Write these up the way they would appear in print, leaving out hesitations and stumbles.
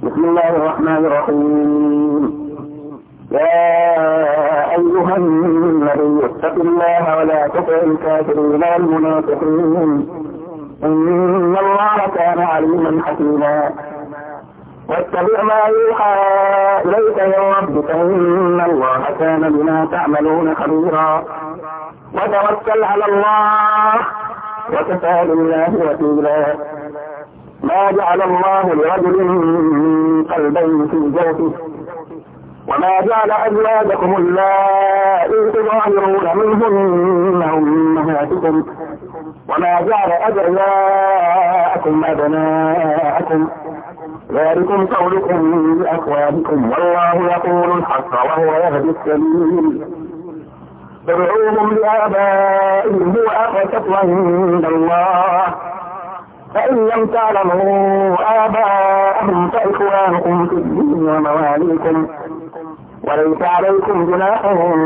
بسم الله الرحمن الرحيم. يا أيها النبي اتق الله ولا تطع الكافرين والمنافقين إن الله كان عليما حكيما. واتبع ما يوحى إليك من ربك إن الله كان بما تعملون خبيرا. وتوكل على الله وكفى بالله وكيلا. ما جعل الله لرجل من قلبين في جوفه وما جعل أزواجكم اللائي تظاهرون منهن أمهاتكم وما جعل أدعياءكم أبناءكم ذلكم قولكم بأفواهكم والله يقول الحق وهو يهدي السبيل. ادعوهم لآبائهم هو أقسط عند الله فإن لم تعلموا آباءهم فإخوانكم في الدين ومواليكم وليس عليكم جناح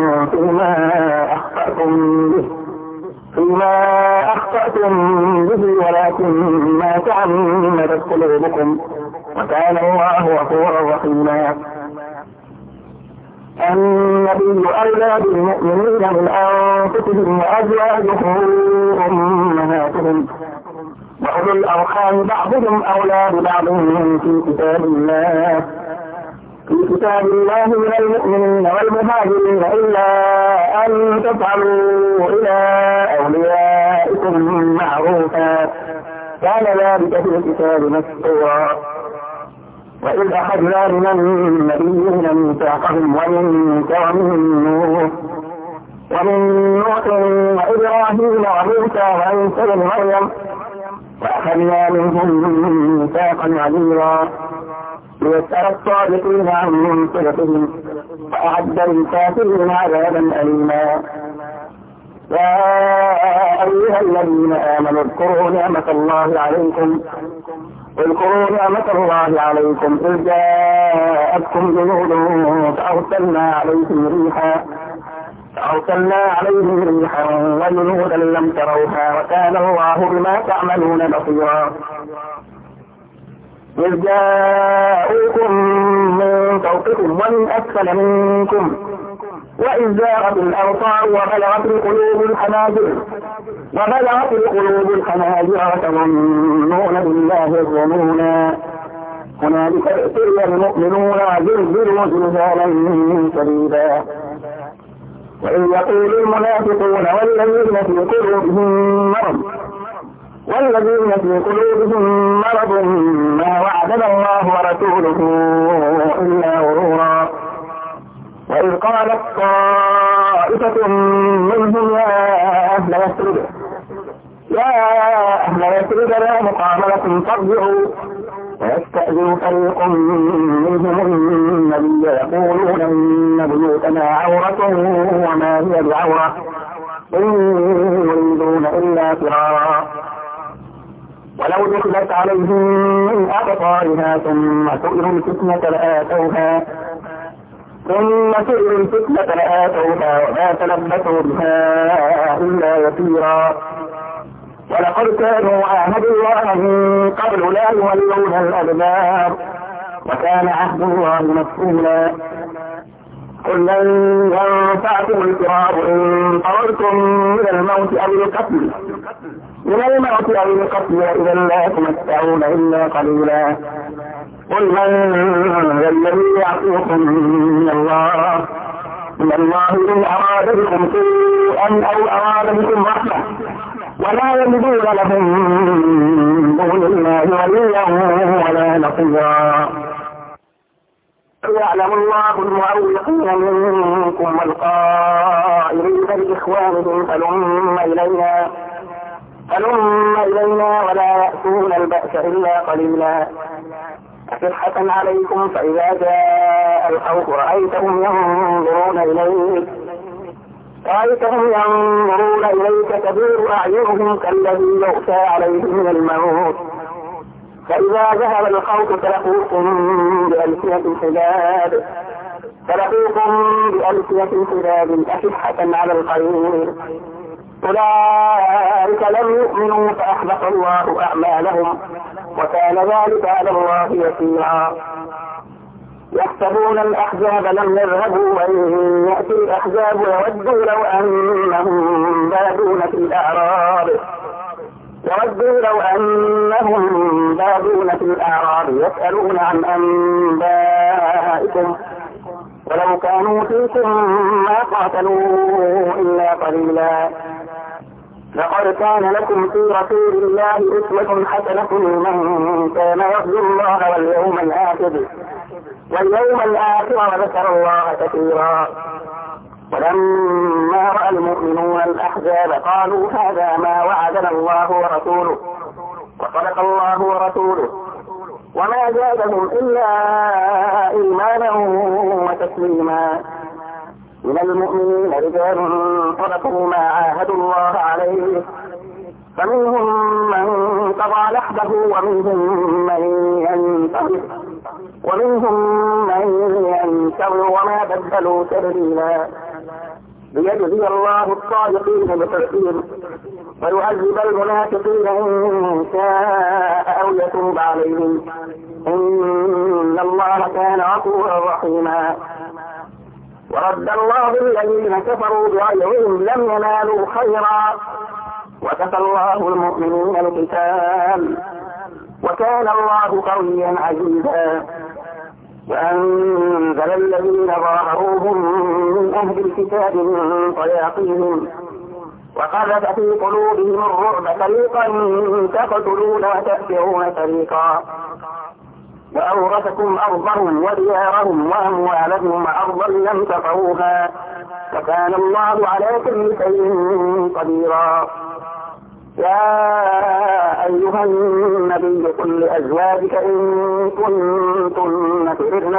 فيما أخطأتم به ولكن ما تعمدت قلوبكم وكان الله غفورا رحيما. النبي أولى بالمؤمنين من أنفسهم وأزواجهم أمهاتهم وأولو الأرحام بعضهم أولى ببعض في كتاب الله من المؤمنين والمهاجرين إلا أن تفعلوا إلى أوليائكم معروفا كان ذلك في الكتاب مسطورا. وإذ أخذنا من النبيين ميثاقهم ومنك ومن نوح وإبراهيم وموسى وعيسى بن مريم وأخذنا منهم ميثاقا غليظا ليسأل الصادقين عن صدقهم وأعد للكافرين عذابا أليما. يا أيها الذين آمنوا اذكروا نعمة الله عليكم إذ جاءتكم جنود فأرسلنا عليهم ريحا وجنودا لم تروها وكان الله بما تعملون بصيرا. إذ جاءوكم من فوقكم ومن أسفل منكم وإذ زاغت الأبصار وبلغت القلوب الحناجر وتظنون بالله الظنونا هنالك ابتلي المؤمنون وزلزلوا زلزالا شديدا. وإذ يقول المنافقون والذين في قلوبهم مرض ما وعدنا الله ورسوله إلا غرورا. وإذ قالت طائفة منهم يا أهل يثرب لا مقام لكم فارجعوا ويستأذن فريق منهم النبي يقولون إن بيوتنا عورة وما هي بعورة إن يريدون إلا فرارا. ولو دخلت عليهم من أقطارها ثم سئلوا الفتنة لآتوها وما تلبثوا بها إلا يسيرا. ولقد كانوا عاهدوا الله من قبل لا يولون الأدبار وكان عهد الله مسؤولا. قل لن ينفعكم الفرار إن فررتم من الموت أو القتل وإذا لا تمتعون إلا قليلا. قل من ذا الذي يعصيكم من الله إن أراد بكم سوءا أو أراد بكم رحمة ولا يجدون لهم من دون الله وليا ولا نصيرا. يعلم الله المعوقين منكم والقائلين بإخوانهم هلم إلينا ولا يأتون البأس إلا قليلا. أصحة عليكم فإذا جاء الخوف رأيتهم ينظرون إليك تدور أعينهم كالذي يغشى عليه من الموت فإذا ذهب الخوف سلقوكم بألسنة حداد أشحة على الخير أولئك لم يؤمنوا فأحبط الله أعمالهم وكان ذلك على الله يسيرا. يحسبون الأحزاب لم يذهبوا وإن يأتي الأحزاب يودوا لو أنهم بادون في الأعراب يسألون عن أنبائكم ولو كانوا فيكم ما قاتلوا إلا قليلا. لقد كان لكم في رسول الله أسوة حسنة لمن كان يرجو الله واليوم الآخر وذكر الله كثيرا. ولما رأى المؤمنون الأحزاب قالوا هذا ما وعدنا الله ورسوله وصدق الله ورسوله وما زادهم إلا إيمانا وتسليما. من المؤمنين رجال صدقوا ما عاهدوا الله عليه فمنهم من قضى نحبه ومنهم من ينتظر وما بدلوا تبديلا. ليجزي الله الصادقين بصدقهم ويعذب المنافقين إن شاء أو يتوب عليهم إن الله كان غفورا رحيما. ورد الله الذين كفروا بغيظهم لم ينالوا خيرا وكفى الله المؤمنين القتال وكان الله قويا عزيزا. وأنزل الذين ظاهروهم من أهل الكتاب من صياصيهم وقذف في قلوبهم الرعب فريقا تقتلون وتأسرون فريقا وأورثكم أرضهم وديارهم وأموالهم وأرضا لم تطئوها وكان الله على كل شيء قديرا. يا أيها النبي قل لأزواجك إن كنتن تردن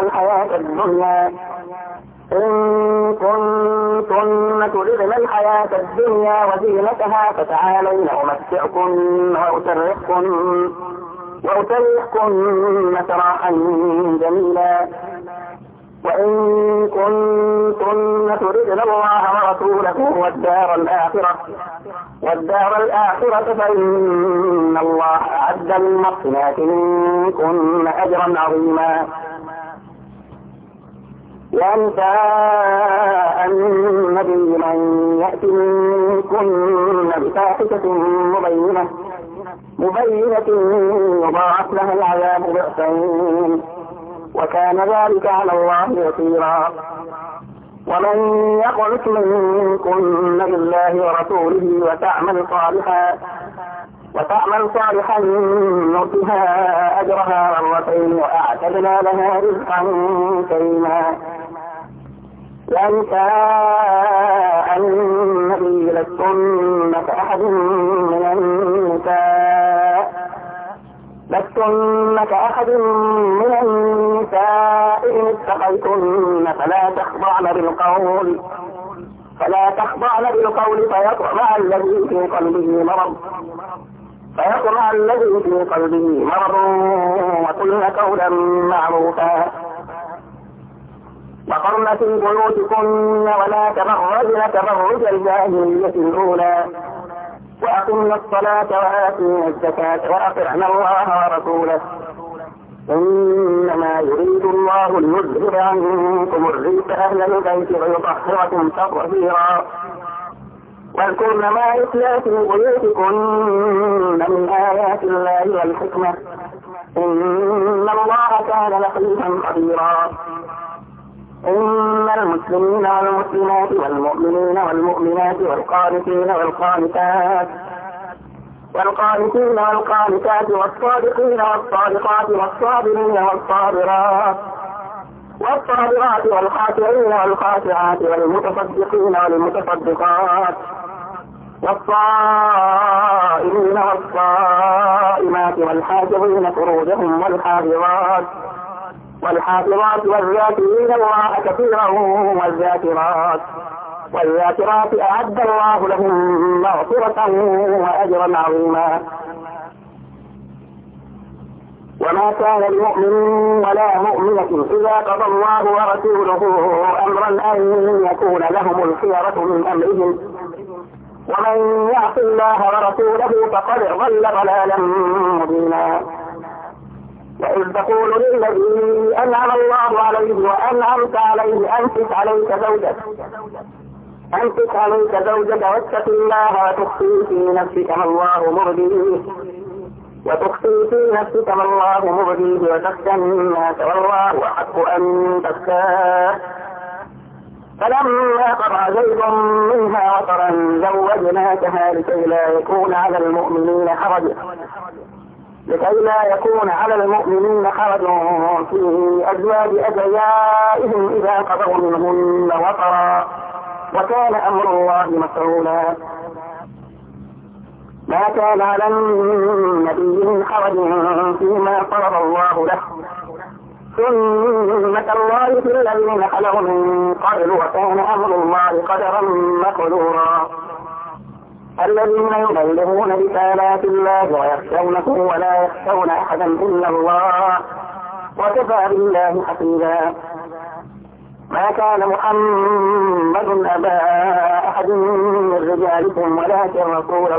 الحياة الدنيا وزينتها فتعالين أمتعكن وأسرحكن سراحا جميلا. وإن كنتن تردن الله ورسوله والدار الآخرة فإن الله أعد للمحسنات منكن أجرا عظيما. يا نساء النبي من يأت منكن بفاحشة مبينة يضاعف لها العذاب ضعفين وكان ذلك على الله يسيرا. ومن يقنت منكن بالله ورسوله وتعمل صالحا نؤتها أجرها مرتين وأعتدنا لها رزقا كريما. يا نساء النبي لستن كأحد من النساء إن اتقيتن فلا تخضعن بالقول فيطمع الذي في قلبه مرض وقلن قولا معروفا. وقرن في بيوتكن ولا تبرجن تبرج الجاهلية الأولى وأقمنا الصلاة وآتينا الزكاة وأطعنا الله ورسوله إنما يريد الله ليذهب عنكم الرجس أهل البيت ويطهركم تطهيرا. واذكرن ما يتلى في بيوتكن من آيات الله والحكمة إن الله كان لطيفا خبيرا. إن المسلمين والمسلمات والمؤمنين والمؤمنات والقانتين والصادقين والصادقات والصابرين والصابرات والخاشعين والخاشعات والمتصدقين والمتصدقات والصائمين والصائمات والحافظين فروجهم والحافظات والذاكرين الله كثيرا والذاكرات أعد الله لهم مغفرة وأجرا عظيما. وما كان لمؤمن ولا مؤمنة إذا قضى الله ورسوله أمرا أن يكون لهم الخيرة من أمرهم ومن يعص الله ورسوله فقد ضل ضلالا مبينا. وإذ تقول للذي أنعم الله عليه وأنعمت عليه أمسك عليك زوجك واتق الله وتخفي في نفسك ما الله مبديه وتخشى الناس والله أحق أن تخشاه. فلما قضى زيد منها وطرا زوجناكها لكي لا يكون على المؤمنين حرج في أزواج أدعيائهم إذا قضوا منهن وطرا وكان أمر الله مفعولا. ما كان على النبي من حرج فيما فرض الله له، سنة الله في الذين خلوا من قبل وكان أمر الله قدرا مقدورا. الذين يبلغون رسالات الله ويخشونه ولا يخشون أحدا إلا الله وكفى بالله حسيبا. ما كان محمد أبا أحد من رجالكم ولكن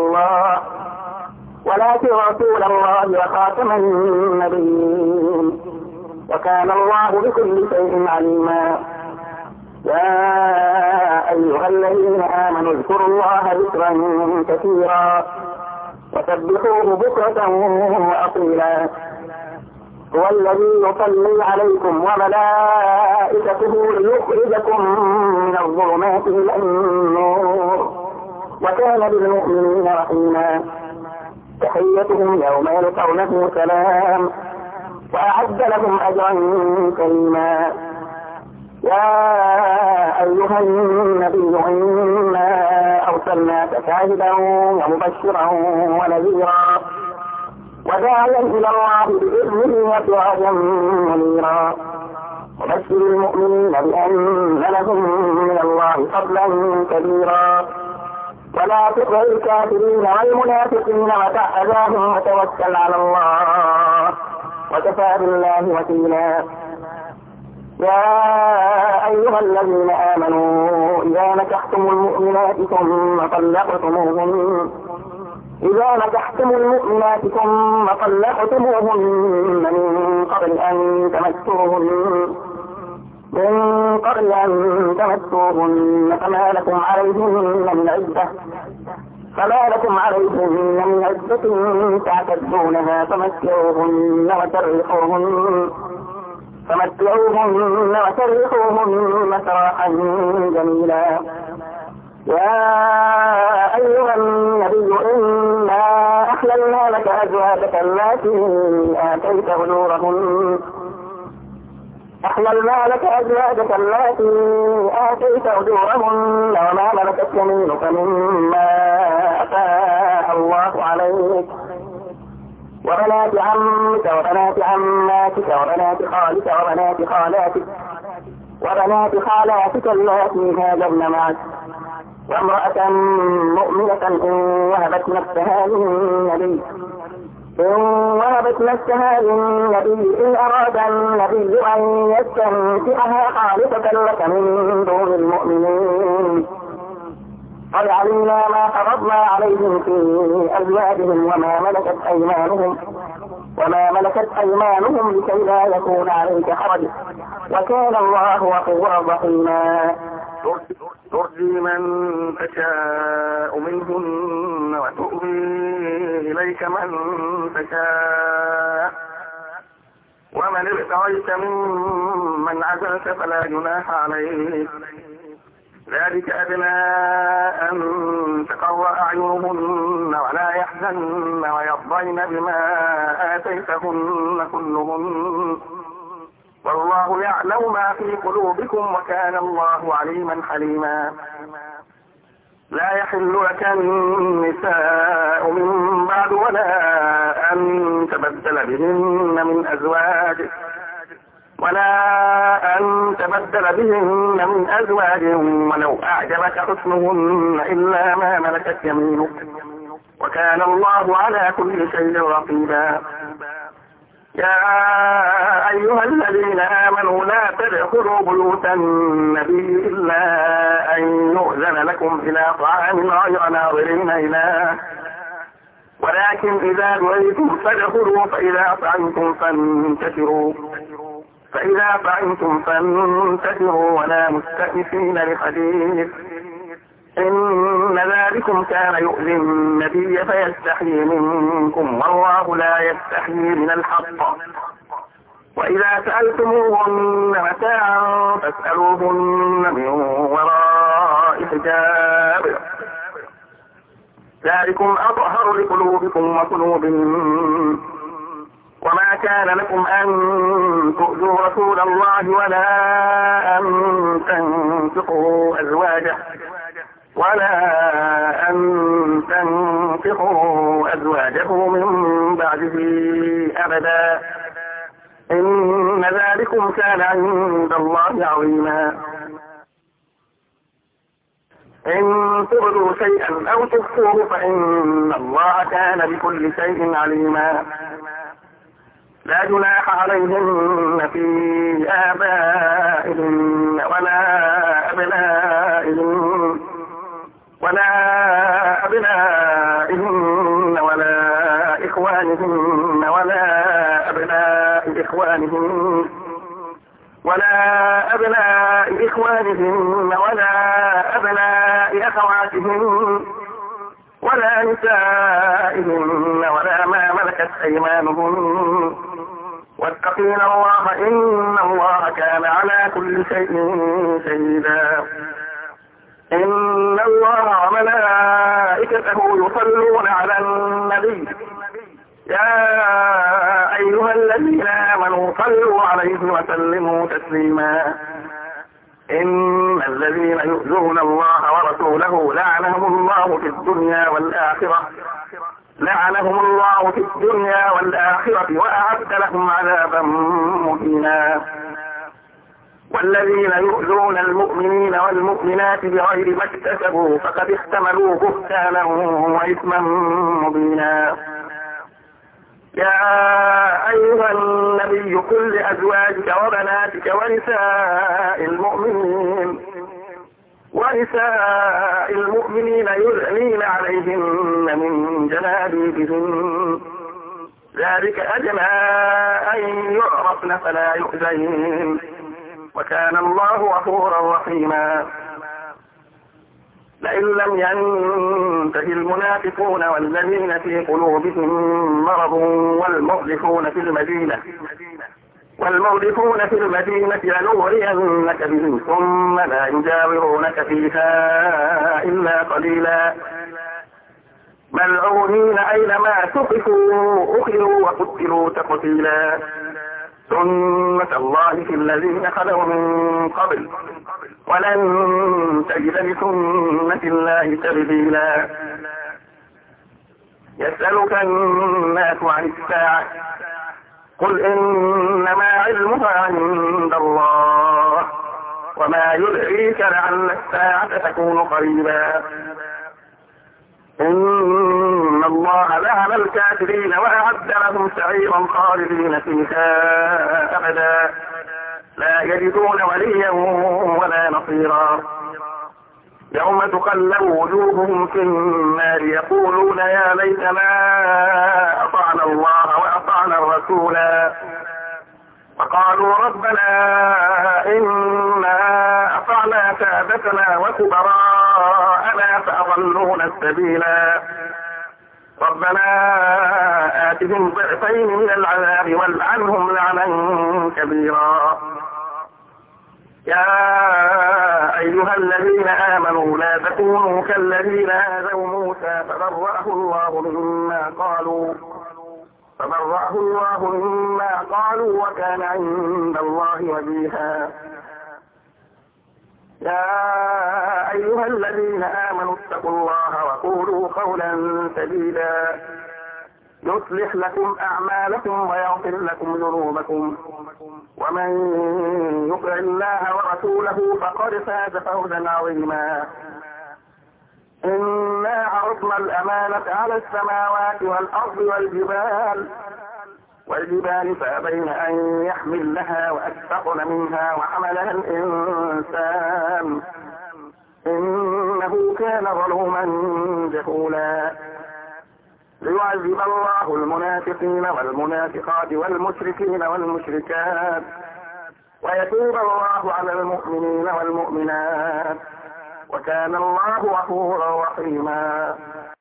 رسول الله وخاتم النبيين وكان الله بكل شيء عليما. يا أيها الذين آمنوا اذكروا الله ذكرا كثيرا وسبحوه بكرة وأصيلا. هو الذي يصلي عليكم وملائكته ليخرجكم من الظلمات إلى النور وكان بالمؤمنين رحيما. تحيتهم يوم يلقونه سلام وأعد لهم أجرا كريما. يا أيها النبي إنا أرسلناك شاهدا ومبشرا ونذيرا وداعيا إلى الله بإذنه وسراجا منيرا. وبشر المؤمنين بأن لهم من الله فضلا كبيرا. ولا تطع الكافرين والمنافقين ودع أذاهم وتوكل على الله وكفى بالله وكيلا. يا أيها الذين آمنوا إذا نكحتم المؤمنات ثم طلقتموهن من قبل أن تمسوهن فما لكم عليهن من عدة تعتدونها فمتعوهن وسرحوهن سراحا جميلا. يا أيها النبي إنا أحللنا لك أزواجك التي آتيت أجورهن وما ملكت يمينك مما أفاء الله عليك وبنات عمك وبنات عماتك وبنات خالاتك اللاتي هاجرن معك وامرأة مؤمنة إن وهبت نفسها للنبي إن أراد النبي أن يستنكحها خالصة لك من دون المؤمنين. قد علمنا ما فرضنا عليهم في أزواجهم وما ملكت أيمانهم لكي لا يكون عليك حرج وكان الله غفورا رحيما. ترجي من تشاء منهن وتؤوي إليك من تشاء ومن ابتغيت ممن عزلت فلا جناح عليك ذلك أدنى أن تقر أعينهن ولا يحزن ويرضين بما آتيتهن كلهن والله يعلم ما في قلوبكم وكان الله عليما حليما. لا يحل لك النساء من بعد ولا أن تبدل بهن من أزواج ولو أعجبك حسنهن إلا ما ملكت يمينك وكان الله على كل شيء رقيبا. يا أيها الذين آمنوا لا تدخلوا بيوت النبي إلا أن يؤذن لكم إلى طعام غير ناظرين إليه ولكن إذا دعيتم فادخلوا فإذا طعمتم فانتشروا ولا مستأنسين لحديث إن ذلكم كان يؤذي النبي فيستحيي منكم والله لا يستحيي من الحق وإذا سألتموهن متاعا فاسألوهن من وراء حجاب ذلكم أطهر لقلوبكم وقلوبهم وما كان لكم أن تؤذوا رسول الله ولا أن تنكحوا أزواجه من بعده أبدا إن ذلكم كان عند الله عظيما إن تبدوا شيئا أو تخفوه فإن الله كان بكل شيء عليما لا جناح عليهن في آبائهن ولا أبنائهن ولا إخوانهن ولا أبناء إخوانهن ولا أبناء أخواتهن ولا نسائهن ولا ما ملكت أيمانهن واتقين الله إن الله كان على كل شيء شهيدا إن الله وملائكته يصلون على النبي يا أيها الذين آمنوا صلوا عليه وسلموا تسليما إن الذين يؤذون الله ورسوله لعنهم الله في الدنيا والآخرة وأعد لهم عذابا مهينا والذين يؤذون المؤمنين والمؤمنات بغير ما اكتسبوا فقد احتملوا بهتانا وإثما مبينا يا أيها النبي قل لأزواجك وبناتك ونساء المؤمنين يدنين عليهن من جلابيبهن ذلك أدنى أن يعرفن فلا يؤذين وكان الله غفورا رحيما لئن لم ينته المنافقون والذين في قلوبهم مرض والمردفون في المدينة لنغرينك بهم ثم لا يجاورونك فيها إلا قليلا ملعونين أينما ثقفوا أخذوا وقتلوا تقتيلا سنة الله في الذين خلوا من قبل ولن تجد لسنة الله تبديلا يسألك الناس عن الساعة قل إنما علمها عند الله وما يدريك لعل الساعة تكون قريبا إن الله لعن الكافرين وأعد لهم سعيرا خالدين فيها أبدا لا يجدون وليا ولا نصيرا يوم تقلب وجوههم في النار يقولون يا ليتنا أطعنا الله وأطعنا الرسولا فقالوا ربنا إنا أطعنا سادتنا وكبراءنا فأضلونا السبيلا ربنا آتهم ضعفين من العذاب والعنهم لعنا كبيرا يا أيها الذين آمنوا لا تكونوا كالذين آذوا موسى فبرأه الله مما قالوا وكان عند الله وجيها يا أيها الذين آمنوا اتقوا الله وقولوا قولا سديدا يصلح لكم أعمالكم ويغفر لكم ذنوبكم ومن يطع الله ورسوله فقد فاز فوزا عظيما إنا عرضنا الأمانة على السماوات والأرض والجبال والجبال فأبين أن يحملنها وأشفقن منها وحملها الإنسان إنه كان ظلوما جهولا ليعذب الله المنافقين والمنافقات والمشركين والمشركات ويتوب الله على المؤمنين والمؤمنات وكان الله غفورا رحيما.